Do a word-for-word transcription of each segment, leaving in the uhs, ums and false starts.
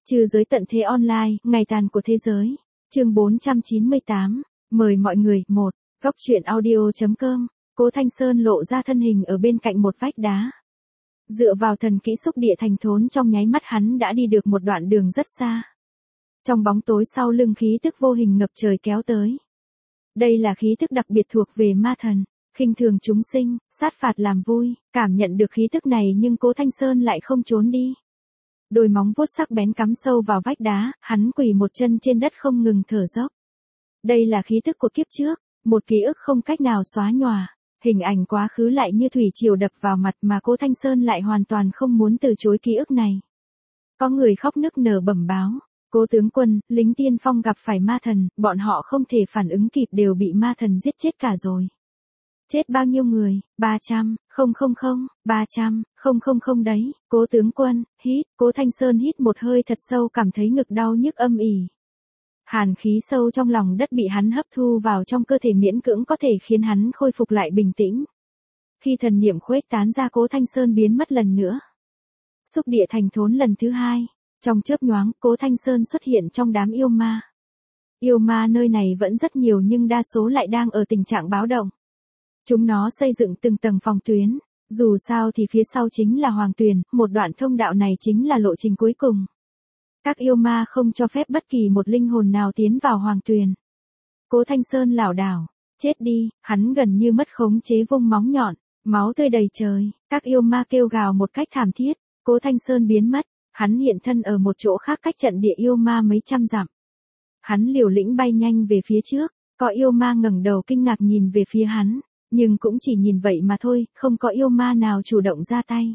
Trừ giới tận thế online, ngày tàn của thế giới. Chương bốn trăm chín mươi tám. Mời mọi người. một. Góc truyện audio.com. Cố Thanh Sơn lộ ra thân hình ở bên cạnh một vách đá. Dựa vào thần kỹ xúc địa thành thốn, trong nháy mắt hắn đã đi được một đoạn đường rất xa. Trong bóng tối sau lưng khí tức vô hình ngập trời kéo tới. Đây là khí tức đặc biệt thuộc về ma thần, khinh thường chúng sinh, sát phạt làm vui. Cảm nhận được khí tức này nhưng Cố Thanh Sơn lại không trốn đi. Đôi móng vuốt sắc bén cắm sâu vào vách đá, hắn quỳ một chân trên đất không ngừng thở dốc. Đây là khí tức của kiếp trước, một ký ức không cách nào xóa nhòa. Hình ảnh quá khứ lại như thủy triều đập vào mặt mà Cố Thanh Sơn lại hoàn toàn không muốn từ chối ký ức này. Có người khóc nức nở bẩm báo, Cố tướng quân, lính tiên phong gặp phải ma thần, bọn họ không thể phản ứng kịp đều bị ma thần giết chết cả rồi. Chết bao nhiêu người? ba trăm, không không không, ba trăm, không không không đấy. Cố tướng quân, hít. Cố Thanh Sơn hít một hơi thật sâu, cảm thấy ngực đau nhức âm ỉ. Hàn khí sâu trong lòng đất bị hắn hấp thu vào trong cơ thể, miễn cưỡng có thể khiến hắn khôi phục lại bình tĩnh. Khi thần niệm khuếch tán ra, Cố Thanh Sơn biến mất lần nữa. Xúc địa thành thốn lần thứ hai. Trong chớp nhoáng, Cố Thanh Sơn xuất hiện trong đám yêu ma. Yêu ma nơi này vẫn rất nhiều nhưng đa số lại đang ở tình trạng báo động. Chúng nó xây dựng từng tầng phòng tuyến, dù sao thì phía sau chính là hoàng tuyền, một đoạn thông đạo này chính là lộ trình cuối cùng. Các yêu ma không cho phép bất kỳ một linh hồn nào tiến vào hoàng tuyền. Cố Thanh Sơn lảo đảo, chết đi, hắn gần như mất khống chế vung móng nhọn, máu tươi đầy trời, các yêu ma kêu gào một cách thảm thiết. Cố Thanh Sơn biến mất, hắn hiện thân ở một chỗ khác cách trận địa yêu ma mấy trăm dặm. Hắn liều lĩnh bay nhanh về phía trước, có yêu ma ngẩng đầu kinh ngạc nhìn về phía hắn. Nhưng cũng chỉ nhìn vậy mà thôi, không có yêu ma nào chủ động ra tay.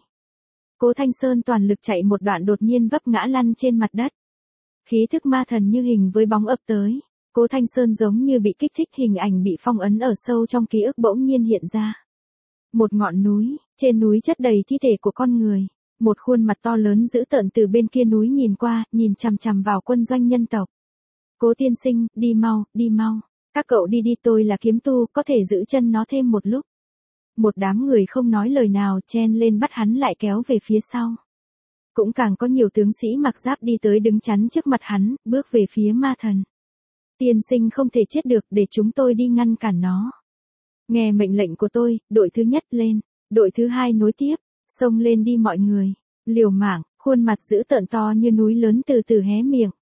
Cố Thanh Sơn toàn lực chạy một đoạn đột nhiên vấp ngã lăn trên mặt đất. Khí thức ma thần như hình với bóng ập tới. Cố Thanh Sơn giống như bị kích thích, hình ảnh bị phong ấn ở sâu trong ký ức bỗng nhiên hiện ra. Một ngọn núi, trên núi chất đầy thi thể của con người. Một khuôn mặt to lớn dữ tợn từ bên kia núi nhìn qua, nhìn chằm chằm vào quân doanh nhân tộc. Cố tiên sinh, đi mau, đi mau. Các cậu đi đi, tôi là kiếm tu, có thể giữ chân nó thêm một lúc. Một đám người không nói lời nào chen lên bắt hắn lại kéo về phía sau. Cũng càng có nhiều tướng sĩ mặc giáp đi tới đứng chắn trước mặt hắn, bước về phía ma thần. Tiên sinh không thể chết được, để chúng tôi đi ngăn cản nó. Nghe mệnh lệnh của tôi, đội thứ nhất lên, đội thứ hai nối tiếp, xông lên đi mọi người. Liều mạng, khuôn mặt dữ tợn to như núi lớn từ từ hé miệng.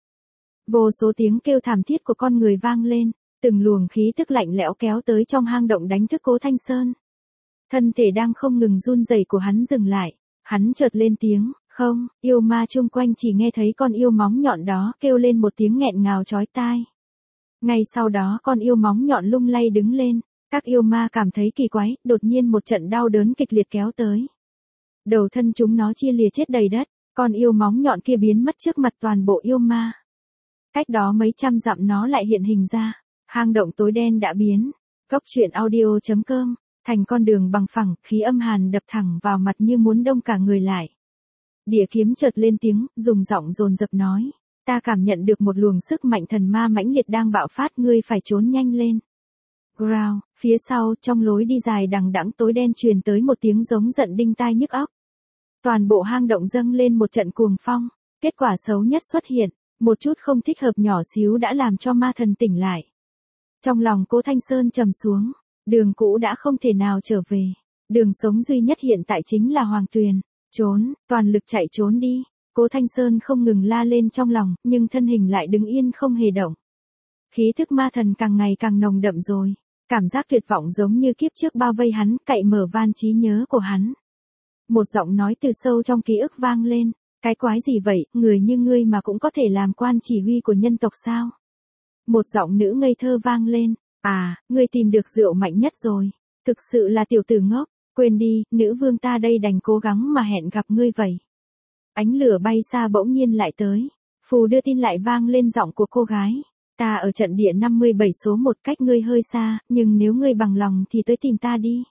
Vô số tiếng kêu thảm thiết của con người vang lên. Từng luồng khí tức lạnh lẽo kéo tới trong hang động đánh thức Cố Thanh Sơn. Thân thể đang không ngừng run rẩy của hắn dừng lại. Hắn chợt lên tiếng, không, yêu ma chung quanh chỉ nghe thấy con yêu móng nhọn đó kêu lên một tiếng nghẹn ngào chói tai. Ngay sau đó con yêu móng nhọn lung lay đứng lên. Các yêu ma cảm thấy kỳ quái, đột nhiên một trận đau đớn kịch liệt kéo tới. Đầu thân chúng nó chia lìa chết đầy đất, con yêu móng nhọn kia biến mất trước mặt toàn bộ yêu ma. Cách đó mấy trăm dặm nó lại hiện hình ra. Hang động tối đen đã biến. Góc truyện audio.com. Thành con đường bằng phẳng, khí âm hàn đập thẳng vào mặt như muốn đông cả người lại. Địa kiếm chợt lên tiếng, dùng giọng dồn dập nói. Ta cảm nhận được một luồng sức mạnh thần ma mãnh liệt đang bạo phát, ngươi phải trốn nhanh lên. Growl, phía sau, trong lối đi dài đằng đẵng tối đen truyền tới một tiếng giống giận đinh tai nhức óc. Toàn bộ hang động dâng lên một trận cuồng phong. Kết quả xấu nhất xuất hiện. Một chút không thích hợp nhỏ xíu đã làm cho ma thần tỉnh lại. Trong lòng Cố Thanh Sơn trầm xuống, đường cũ đã không thể nào trở về, đường sống duy nhất hiện tại chính là hoàng tuyền, trốn, toàn lực chạy trốn đi. Cố Thanh Sơn không ngừng la lên trong lòng, nhưng thân hình lại đứng yên không hề động. Khí thức ma thần càng ngày càng nồng đậm rồi, cảm giác tuyệt vọng giống như kiếp trước bao vây hắn, cậy mở van trí nhớ của hắn. Một giọng nói từ sâu trong ký ức vang lên, cái quái gì vậy, người như ngươi mà cũng có thể làm quan chỉ huy của nhân tộc sao? Một giọng nữ ngây thơ vang lên, à, ngươi tìm được rượu mạnh nhất rồi, thực sự là tiểu tử ngốc, quên đi, nữ vương ta đây đành cố gắng mà hẹn gặp ngươi vậy. Ánh lửa bay xa bỗng nhiên lại tới, phù đưa tin lại vang lên giọng của cô gái, ta ở trận địa năm mươi bảy số một cách ngươi hơi xa, nhưng nếu ngươi bằng lòng thì tới tìm ta đi.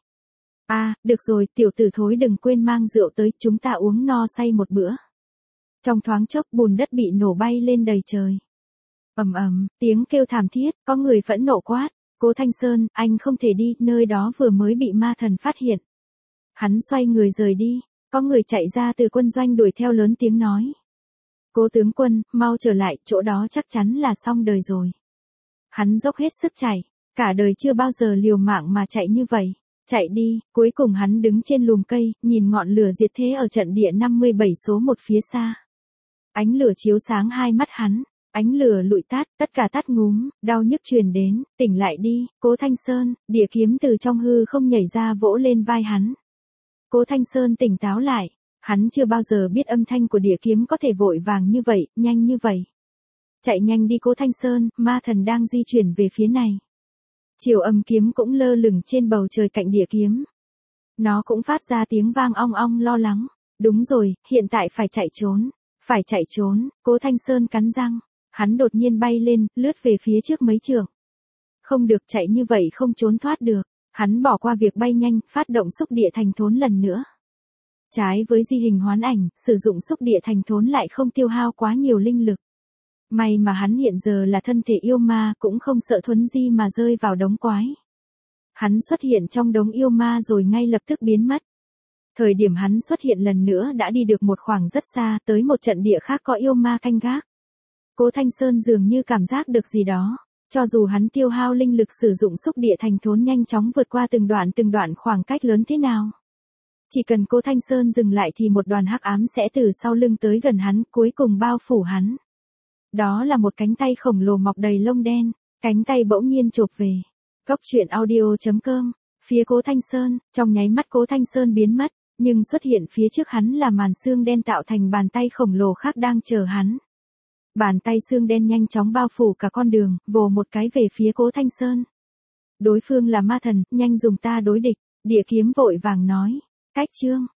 À, được rồi, tiểu tử thối đừng quên mang rượu tới, chúng ta uống no say một bữa. Trong thoáng chốc bùn đất bị nổ bay lên đầy trời. Ầm ầm, tiếng kêu thảm thiết, có người phẫn nộ quát, Cố Thanh Sơn, anh không thể đi, nơi đó vừa mới bị ma thần phát hiện. Hắn xoay người rời đi, có người chạy ra từ quân doanh đuổi theo lớn tiếng nói. Cố tướng quân, mau trở lại, chỗ đó chắc chắn là xong đời rồi. Hắn dốc hết sức chạy, cả đời chưa bao giờ liều mạng mà chạy như vậy. Chạy đi, cuối cùng hắn đứng trên lùm cây, nhìn ngọn lửa diệt thế ở trận địa năm mươi bảy số một phía xa. Ánh lửa chiếu sáng hai mắt hắn, ánh lửa lụi tắt, tất cả tắt ngúm, đau nhức truyền đến, tỉnh lại đi, Cố Thanh Sơn, địa kiếm từ trong hư không nhảy ra vỗ lên vai hắn. Cố Thanh Sơn tỉnh táo lại, hắn chưa bao giờ biết âm thanh của địa kiếm có thể vội vàng như vậy, nhanh như vậy. Chạy nhanh đi Cố Thanh Sơn, ma thần đang di chuyển về phía này. Chiều âm kiếm cũng lơ lửng trên bầu trời cạnh địa kiếm. Nó cũng phát ra tiếng vang ong ong lo lắng. Đúng rồi, hiện tại phải chạy trốn. Phải chạy trốn, Cố Thanh Sơn cắn răng. Hắn đột nhiên bay lên, lướt về phía trước mấy trượng. Không được, chạy như vậy không trốn thoát được. Hắn bỏ qua việc bay nhanh, phát động xúc địa thành thốn lần nữa. Trái với di hình hoán ảnh, sử dụng xúc địa thành thốn lại không tiêu hao quá nhiều linh lực. May mà hắn hiện giờ là thân thể yêu ma, cũng không sợ thuấn di mà rơi vào đống quái. Hắn xuất hiện trong đống yêu ma rồi ngay lập tức biến mất. Thời điểm hắn xuất hiện lần nữa đã đi được một khoảng rất xa, tới một trận địa khác có yêu ma canh gác. Cố Thanh Sơn dường như cảm giác được gì đó, cho dù hắn tiêu hao linh lực sử dụng xúc địa thành thốn nhanh chóng vượt qua từng đoạn từng đoạn khoảng cách lớn thế nào. Chỉ cần Cố Thanh Sơn dừng lại thì một đoàn hắc ám sẽ từ sau lưng tới gần hắn, cuối cùng bao phủ hắn. Đó là một cánh tay khổng lồ mọc đầy lông đen, cánh tay bỗng nhiên chộp về. Góc truyện audio chấm com, phía Cố Thanh Sơn, trong nháy mắt Cố Thanh Sơn biến mất, nhưng xuất hiện phía trước hắn là màn xương đen tạo thành bàn tay khổng lồ khác đang chờ hắn. Bàn tay xương đen nhanh chóng bao phủ cả con đường, vồ một cái về phía Cố Thanh Sơn. Đối phương là ma thần, nhanh dùng ta đối địch, địa kiếm vội vàng nói. Cách chương